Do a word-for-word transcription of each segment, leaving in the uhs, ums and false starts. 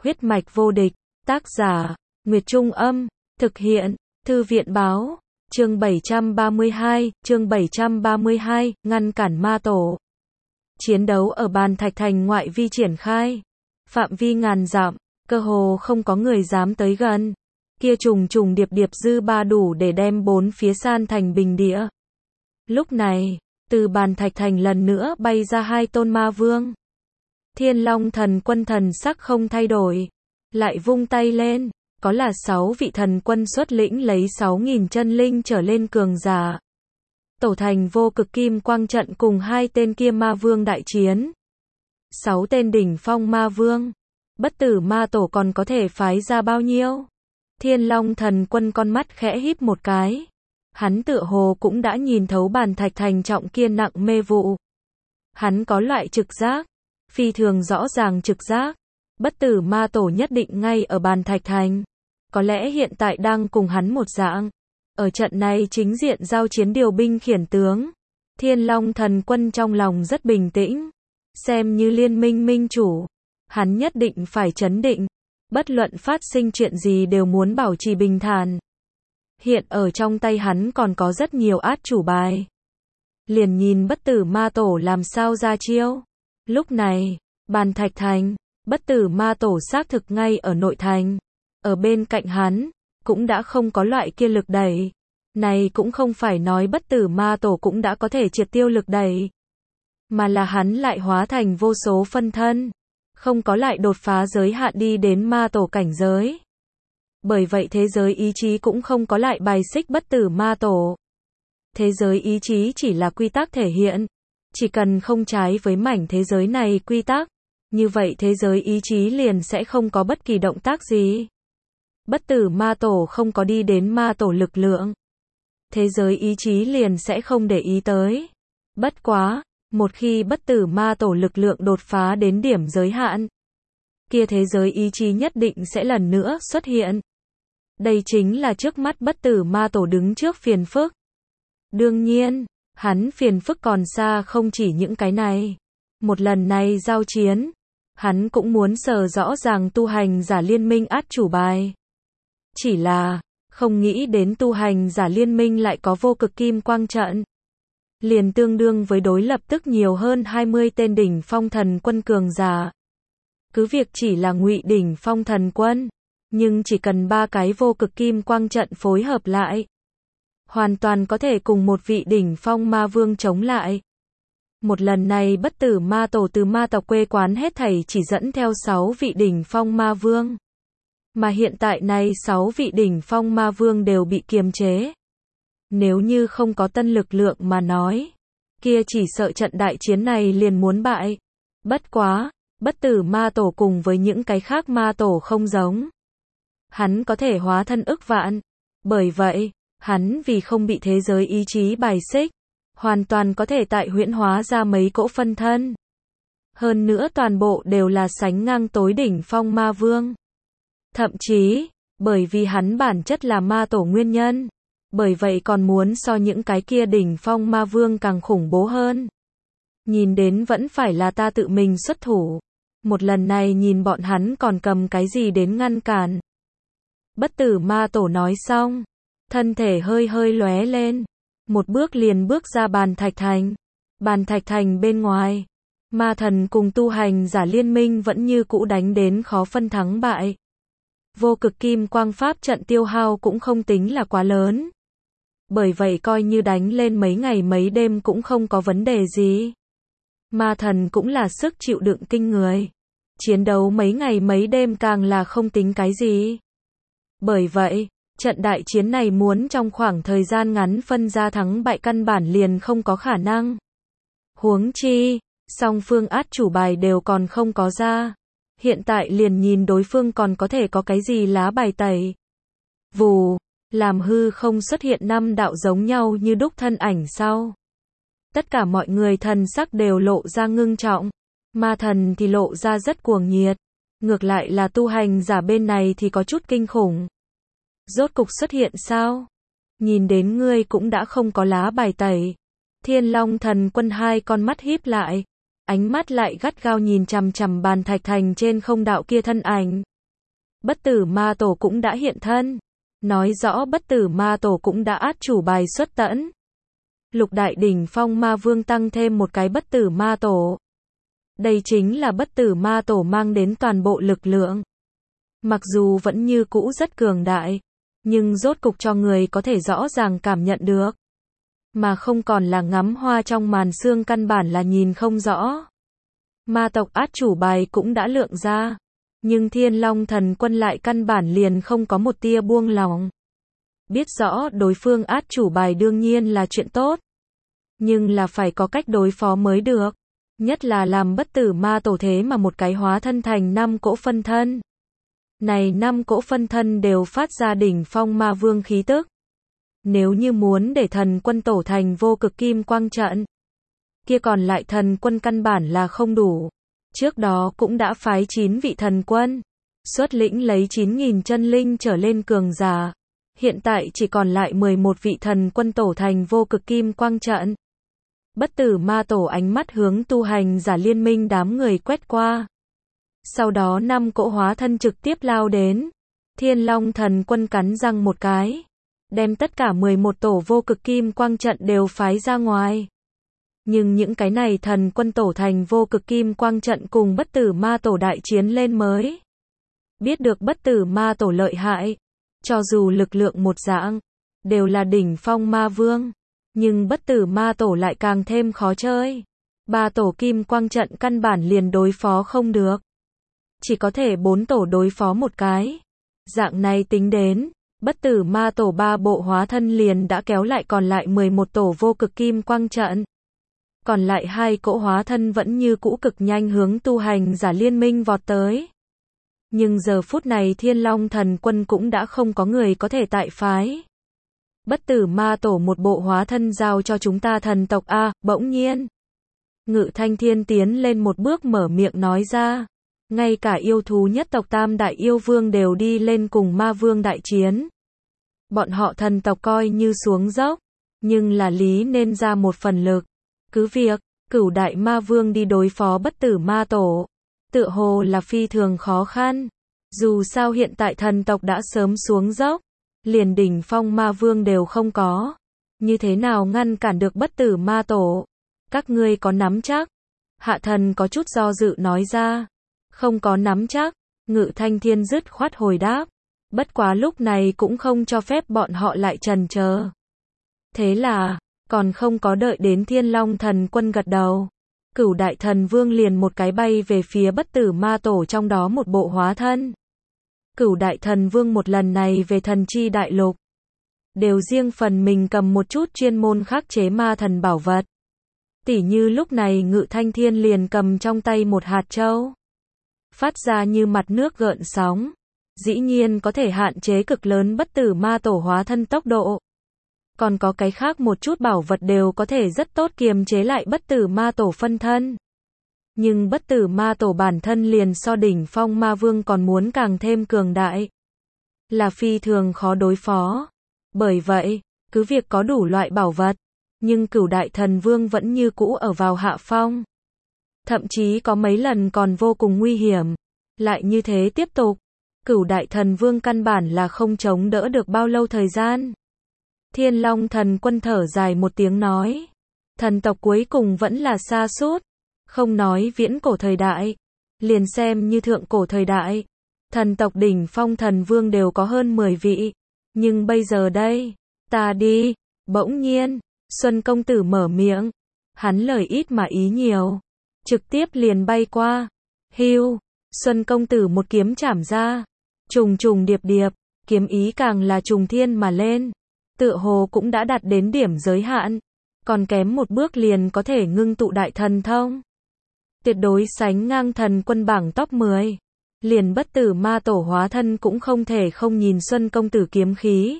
Huyết mạch vô địch, tác giả, Nguyệt Trung Âm, thực hiện, Thư viện Báo, chương bảy trăm ba mươi hai, chương bảy trăm ba mươi hai, ngăn cản ma tổ. Chiến đấu ở Bàn Thạch Thành ngoại vi triển khai, phạm vi ngàn dặm, cơ hồ không có người dám tới gần. Kia trùng trùng điệp điệp dư ba đủ để đem bốn phía san thành bình địa. Lúc này, từ Bàn Thạch Thành lần nữa bay ra hai tôn ma vương. Thiên Long thần quân thần sắc không thay đổi, lại vung tay lên, có là sáu vị thần quân xuất lĩnh lấy sáu nghìn chân linh trở lên cường giả. Tổ thành vô cực kim quang trận cùng hai tên kia ma vương đại chiến. Sáu tên đỉnh phong ma vương, bất tử ma tổ còn có thể phái ra bao nhiêu? Thiên Long thần quân con mắt khẽ híp một cái. Hắn tựa hồ cũng đã nhìn thấu Bàn Thạch Thành trọng kia nặng mê vụ. Hắn có loại trực giác, phi thường rõ ràng trực giác, bất tử ma tổ nhất định ngay ở Bàn Thạch Thành. Có lẽ hiện tại đang cùng hắn một dạng. Ở trận này chính diện giao chiến điều binh khiển tướng. Thiên Long thần quân trong lòng rất bình tĩnh. Xem như liên minh minh chủ, hắn nhất định phải trấn định. Bất luận phát sinh chuyện gì đều muốn bảo trì bình thản. Hiện ở trong tay hắn còn có rất nhiều át chủ bài. Liền nhìn bất tử ma tổ làm sao ra chiêu. Lúc này, Bàn Thạch Thành, bất tử ma tổ xác thực ngay ở nội thành. Ở bên cạnh hắn, cũng đã không có loại kia lực đẩy. Này cũng không phải nói bất tử ma tổ cũng đã có thể triệt tiêu lực đẩy. Mà là hắn lại hóa thành vô số phân thân. Không có lại đột phá giới hạn đi đến ma tổ cảnh giới. Bởi vậy thế giới ý chí cũng không có lại bài xích bất tử ma tổ. Thế giới ý chí chỉ là quy tắc thể hiện. Chỉ cần không trái với mảnh thế giới này quy tắc, như vậy thế giới ý chí liền sẽ không có bất kỳ động tác gì. Bất tử ma tổ không có đi đến ma tổ lực lượng. Thế giới ý chí liền sẽ không để ý tới. Bất quá, một khi bất tử ma tổ lực lượng đột phá đến điểm giới hạn, kia thế giới ý chí nhất định sẽ lần nữa xuất hiện. Đây chính là trước mắt bất tử ma tổ đứng trước phiền phức. Đương nhiên, hắn phiền phức còn xa không chỉ những cái này. Một lần này giao chiến, hắn cũng muốn sờ rõ ràng tu hành giả liên minh át chủ bài. Chỉ là, không nghĩ đến tu hành giả liên minh lại có vô cực kim quang trận. Liền tương đương với đối lập tức nhiều hơn hai mươi tên đỉnh phong thần quân cường giả. Cứ việc chỉ là ngụy đỉnh phong thần quân, nhưng chỉ cần ba cái vô cực kim quang trận phối hợp lại, hoàn toàn có thể cùng một vị đỉnh phong ma vương chống lại. Một lần này bất tử ma tổ từ ma tộc quê quán hết thảy chỉ dẫn theo sáu vị đỉnh phong ma vương. Mà hiện tại này sáu vị đỉnh phong ma vương đều bị kiềm chế. Nếu như không có tân lực lượng mà nói, kia chỉ sợ trận đại chiến này liền muốn bại. Bất quá, bất tử ma tổ cùng với những cái khác ma tổ không giống. Hắn có thể hóa thân ức vạn. Bởi vậy, hắn vì không bị thế giới ý chí bài xích, hoàn toàn có thể tại huyễn hóa ra mấy cỗ phân thân. Hơn nữa toàn bộ đều là sánh ngang tối đỉnh phong ma vương. Thậm chí, bởi vì hắn bản chất là ma tổ nguyên nhân, bởi vậy còn muốn so những cái kia đỉnh phong ma vương càng khủng bố hơn. Nhìn đến vẫn phải là ta tự mình xuất thủ. Một lần này nhìn bọn hắn còn cầm cái gì đến ngăn cản. Bất tử ma tổ nói xong, thân thể hơi hơi lóe lên, một bước liền bước ra Bàn Thạch Thành. Bàn Thạch Thành bên ngoài, ma thần cùng tu hành giả liên minh vẫn như cũ đánh đến khó phân thắng bại. Vô cực kim quang pháp trận tiêu hao cũng không tính là quá lớn. Bởi vậy coi như đánh lên mấy ngày mấy đêm cũng không có vấn đề gì. Ma thần cũng là sức chịu đựng kinh người. Chiến đấu mấy ngày mấy đêm càng là không tính cái gì. Bởi vậy, trận đại chiến này muốn trong khoảng thời gian ngắn phân ra thắng bại căn bản liền không có khả năng. Huống chi, song phương át chủ bài đều còn không có ra. Hiện tại liền nhìn đối phương còn có thể có cái gì lá bài tẩy. Vù, làm hư không xuất hiện năm đạo giống nhau như đúc thân ảnh sau. Tất cả mọi người thần sắc đều lộ ra ngưng trọng. Ma thần thì lộ ra rất cuồng nhiệt. Ngược lại là tu hành giả bên này thì có chút kinh khủng. Rốt cục xuất hiện sao? Nhìn đến ngươi cũng đã không có lá bài tẩy. Thiên Long thần quân hai con mắt híp lại. Ánh mắt lại gắt gao nhìn chằm chằm Bàn Thạch Thành trên không đạo kia thân ảnh. Bất tử ma tổ cũng đã hiện thân. Nói rõ bất tử ma tổ cũng đã át chủ bài xuất tẫn. Lục đại đỉnh phong ma vương tăng thêm một cái bất tử ma tổ. Đây chính là bất tử ma tổ mang đến toàn bộ lực lượng. Mặc dù vẫn như cũ rất cường đại, nhưng rốt cục cho người có thể rõ ràng cảm nhận được. Mà không còn là ngắm hoa trong màn sương, căn bản là nhìn không rõ. Ma tộc át chủ bài cũng đã lượng ra. Nhưng Thiên Long Thần Quân lại căn bản liền không có một tia buông lỏng. Biết rõ đối phương át chủ bài đương nhiên là chuyện tốt. Nhưng là phải có cách đối phó mới được. Nhất là làm bất tử ma tổ thế mà một cái hóa thân thành năm cỗ phân thân. Này năm cỗ phân thân đều phát ra đỉnh phong ma vương khí tức. Nếu như muốn để thần quân tổ thành vô cực kim quang trận, kia còn lại thần quân căn bản là không đủ. Trước đó cũng đã phái chín vị thần quân, xuất lĩnh lấy chín nghìn chân linh trở lên cường giả. Hiện tại chỉ còn lại mười một vị thần quân tổ thành vô cực kim quang trận. Bất tử ma tổ ánh mắt hướng tu hành giả liên minh đám người quét qua. Sau đó năm cỗ hóa thân trực tiếp lao đến. Thiên Long Thần Quân cắn răng một cái, đem tất cả mười một tổ vô cực kim quang trận đều phái ra ngoài. Nhưng những cái này thần quân tổ thành vô cực kim quang trận cùng bất tử ma tổ đại chiến lên mới. Biết được bất tử ma tổ lợi hại, cho dù lực lượng một dạng, đều là đỉnh phong ma vương. Nhưng bất tử ma tổ lại càng thêm khó chơi. Ba tổ kim quang trận căn bản liền đối phó không được. Chỉ có thể bốn tổ đối phó một cái. Dạng này tính đến, bất tử ma tổ ba bộ hóa thân liền đã kéo lại còn lại mười một tổ vô cực kim quang trận. Còn lại hai cỗ hóa thân vẫn như cũ cực nhanh hướng tu hành giả liên minh vọt tới. Nhưng giờ phút này Thiên Long Thần Quân cũng đã không có người có thể tại phái. Bất tử ma tổ một bộ hóa thân giao cho chúng ta thần tộc A, bỗng nhiên. Ngự Thanh Thiên tiến lên một bước mở miệng nói ra. Ngay cả yêu thú nhất tộc Tam Đại Yêu Vương đều đi lên cùng ma vương đại chiến. Bọn họ thần tộc coi như xuống dốc, nhưng là lý nên ra một phần lực. Cứ việc, cửu đại ma vương đi đối phó bất tử ma tổ, tựa hồ là phi thường khó khăn. Dù sao hiện tại thần tộc đã sớm xuống dốc, liền đỉnh phong ma vương đều không có. Như thế nào ngăn cản được bất tử ma tổ? Các ngươi có nắm chắc? Hạ thần có chút do dự nói ra. Không có nắm chắc, Ngự Thanh Thiên dứt khoát hồi đáp. Bất quá lúc này cũng không cho phép bọn họ lại chần chờ. Thế là, còn không có đợi đến Thiên Long Thần Quân gật đầu. Cửu đại thần vương liền một cái bay về phía bất tử ma tổ trong đó một bộ hóa thân. Cửu đại thần vương một lần này về thần chi đại lục. Đều riêng phần mình cầm một chút chuyên môn khắc chế ma thần bảo vật. Tỉ như lúc này Ngự Thanh Thiên liền cầm trong tay một hạt châu. Phát ra như mặt nước gợn sóng. Dĩ nhiên có thể hạn chế cực lớn bất tử ma tổ hóa thân tốc độ. Còn có cái khác một chút bảo vật đều có thể rất tốt kiềm chế lại bất tử ma tổ phân thân. Nhưng bất tử ma tổ bản thân liền so đỉnh phong ma vương còn muốn càng thêm cường đại. Là phi thường khó đối phó. Bởi vậy, cứ việc có đủ loại bảo vật, nhưng cửu đại thần vương vẫn như cũ ở vào hạ phong. Thậm chí có mấy lần còn vô cùng nguy hiểm. Lại như thế tiếp tục, cửu đại thần vương căn bản là không chống đỡ được bao lâu thời gian. Thiên Long Thần Quân thở dài một tiếng nói. Thần tộc cuối cùng vẫn là sa sút. Không nói viễn cổ thời đại, liền xem như thượng cổ thời đại. Thần tộc đỉnh phong thần vương đều có hơn mười vị. Nhưng bây giờ đây, ta đi. Bỗng nhiên, Xuân công tử mở miệng. Hắn lời ít mà ý nhiều. Trực tiếp liền bay qua. Hưu, Xuân công tử một kiếm chảm ra. Trùng trùng điệp điệp, kiếm ý càng là trùng thiên mà lên. Tựa hồ cũng đã đạt đến điểm giới hạn. Còn kém một bước liền có thể ngưng tụ đại thần thông. Tuyệt đối sánh ngang thần quân bảng top mười. Liền bất tử ma tổ hóa thân cũng không thể không nhìn Xuân công tử kiếm khí.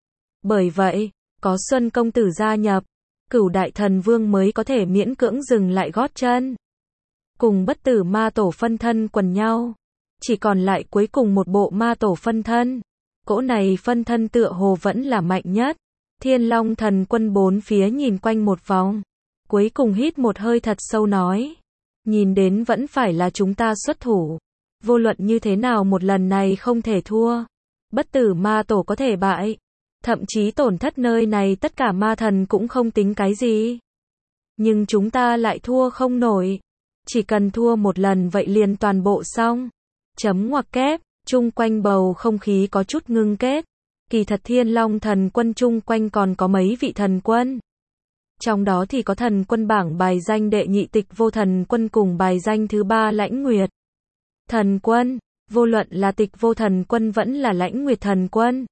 Bởi vậy, có Xuân công tử gia nhập, cửu đại thần vương mới có thể miễn cưỡng dừng lại gót chân. Cùng bất tử ma tổ phân thân quần nhau. Chỉ còn lại cuối cùng một bộ ma tổ phân thân. Cỗ này phân thân tựa hồ vẫn là mạnh nhất. Thiên Long Thần Quân bốn phía nhìn quanh một vòng. Cuối cùng hít một hơi thật sâu nói. Nhìn đến vẫn phải là chúng ta xuất thủ. Vô luận như thế nào một lần này không thể thua. Bất tử ma tổ có thể bại. Thậm chí tổn thất nơi này tất cả ma thần cũng không tính cái gì. Nhưng chúng ta lại thua không nổi. Chỉ cần thua một lần vậy liền toàn bộ xong. Chấm ngoặc kép, chung quanh bầu không khí có chút ngưng kết. Kỳ thật Thiên Long thần quân chung quanh còn có mấy vị thần quân. Trong đó thì có thần quân bảng bài danh đệ nhị Tịch Vô Thần Quân cùng bài danh thứ ba Lãnh Nguyệt Thần Quân. Vô luận là Tịch Vô Thần Quân vẫn là Lãnh Nguyệt Thần Quân,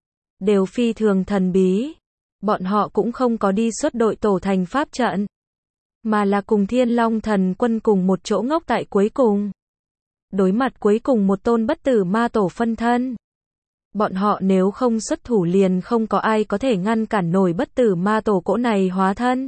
đều phi thường thần bí. Bọn họ cũng không có đi xuất đội tổ thành pháp trận, mà là cùng Thiên Long thần quân cùng một chỗ ngốc tại cuối cùng. Đối mặt cuối cùng một tôn bất tử ma tổ phân thân. Bọn họ nếu không xuất thủ liền không có ai có thể ngăn cản nổi bất tử ma tổ cỗ này hóa thân.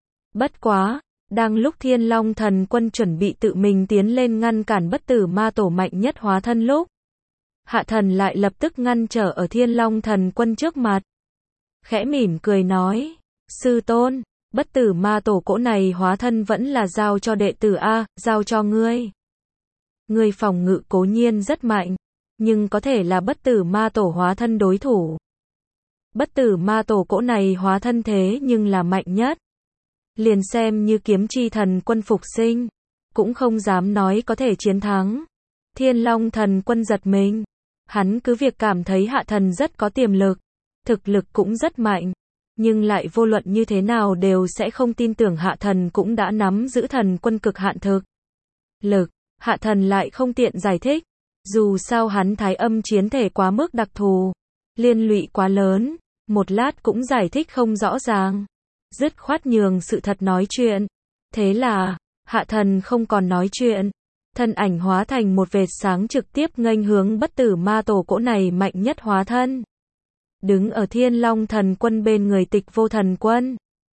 Bất quá, đang lúc Thiên Long thần quân chuẩn bị tự mình tiến lên ngăn cản bất tử ma tổ mạnh nhất hóa thân lúc, Hạ Thần lại lập tức ngăn trở ở Thiên Long thần quân trước mặt. Khẽ mỉm cười nói, sư tôn, bất tử ma tổ cỗ này hóa thân vẫn là giao cho đệ tử A, giao cho ngươi. Ngươi phòng ngự cố nhiên rất mạnh, nhưng có thể là bất tử ma tổ hóa thân đối thủ. Bất tử ma tổ cỗ này hóa thân thế nhưng là mạnh nhất. Liền xem như kiếm chi thần quân phục sinh, cũng không dám nói có thể chiến thắng. Thiên Long thần quân giật mình. Hắn cứ việc cảm thấy Hạ Thần rất có tiềm lực, thực lực cũng rất mạnh, nhưng lại vô luận như thế nào đều sẽ không tin tưởng Hạ Thần cũng đã nắm giữ thần quân cực hạn thực lực. Hạ Thần lại không tiện giải thích, dù sao hắn thái âm chiến thể quá mức đặc thù, liên lụy quá lớn, một lát cũng giải thích không rõ ràng, dứt khoát nhường sự thật nói chuyện. Thế là, Hạ Thần không còn nói chuyện, thân ảnh hóa thành một vệt sáng trực tiếp nghênh hướng bất tử ma tổ cỗ này mạnh nhất hóa thân. Đứng ở Thiên Long thần quân bên người Tịch Vô Thần Quân.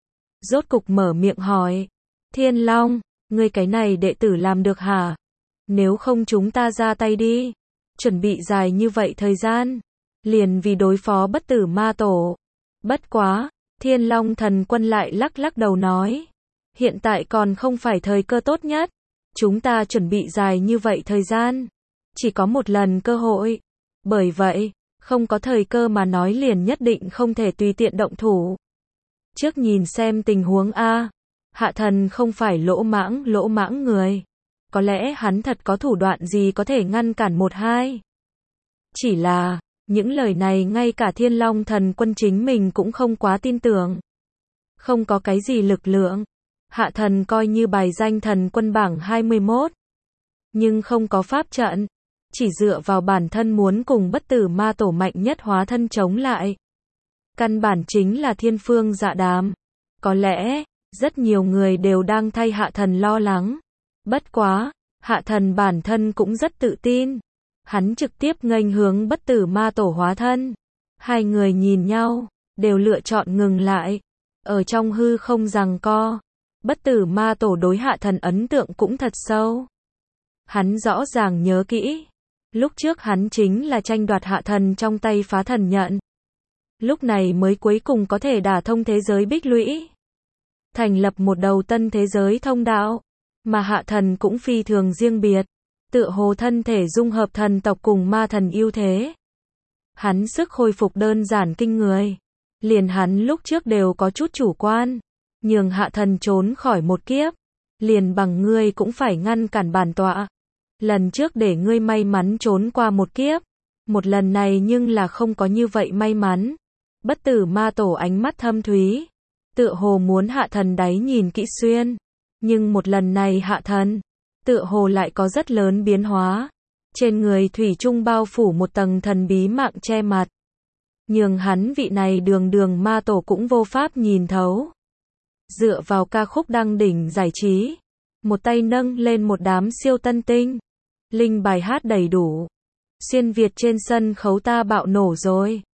Rốt cục mở miệng hỏi, Thiên Long, ngươi cái này đệ tử làm được hả? Nếu không chúng ta ra tay đi. Chuẩn bị dài như vậy thời gian, liền vì đối phó bất tử ma tổ. Bất quá, Thiên Long thần quân lại lắc lắc đầu nói, hiện tại còn không phải thời cơ tốt nhất. Chúng ta chuẩn bị dài như vậy thời gian, chỉ có một lần cơ hội. Bởi vậy, không có thời cơ mà nói liền nhất định không thể tùy tiện động thủ. Trước nhìn xem tình huống A. Hạ Thần không phải lỗ mãng, lỗ mãng người. Có lẽ hắn thật có thủ đoạn gì có thể ngăn cản một hai. Chỉ là, những lời này ngay cả Thiên Long thần quân chính mình cũng không quá tin tưởng. Không có cái gì lực lượng. Hạ Thần coi như bài danh thần quân bảng hai mươi mốt. Nhưng không có pháp trận. Chỉ dựa vào bản thân muốn cùng bất tử ma tổ mạnh nhất hóa thân chống lại. Căn bản chính là thiên phương dạ đàm. Có lẽ, rất nhiều người đều đang thay Hạ Thần lo lắng. Bất quá, Hạ Thần bản thân cũng rất tự tin. Hắn trực tiếp nghênh hướng bất tử ma tổ hóa thân. Hai người nhìn nhau, đều lựa chọn ngừng lại. Ở trong hư không giằng co. Bất tử ma tổ đối Hạ Thần ấn tượng cũng thật sâu. Hắn rõ ràng nhớ kỹ. Lúc trước hắn chính là tranh đoạt Hạ Thần trong tay phá thần nhận. Lúc này mới cuối cùng có thể đả thông thế giới bích lũy. Thành lập một đầu tân thế giới thông đạo. Mà Hạ Thần cũng phi thường riêng biệt. Tựa hồ thân thể dung hợp thần tộc cùng ma thần ưu thế. Hắn sức hồi phục đơn giản kinh người. Liền hắn lúc trước đều có chút chủ quan. Nhường Hạ Thần trốn khỏi một kiếp. Liền bằng ngươi cũng phải ngăn cản bản tọa. Lần trước để ngươi may mắn trốn qua một kiếp. Một lần này nhưng là không có như vậy may mắn. Bất tử ma tổ ánh mắt thâm thúy. Tựa hồ muốn Hạ Thần đáy nhìn kỹ xuyên. Nhưng một lần này Hạ Thần, tựa hồ lại có rất lớn biến hóa. Trên người thủy chung bao phủ một tầng thần bí mạng che mặt. Nhường hắn vị này đường đường ma tổ cũng vô pháp nhìn thấu. Dựa vào ca khúc đăng đỉnh giải trí. Một tay nâng lên một đám siêu tân tinh. Linh bài hát đầy đủ. Xuyên Việt trên sân khấu ta bạo nổ rồi.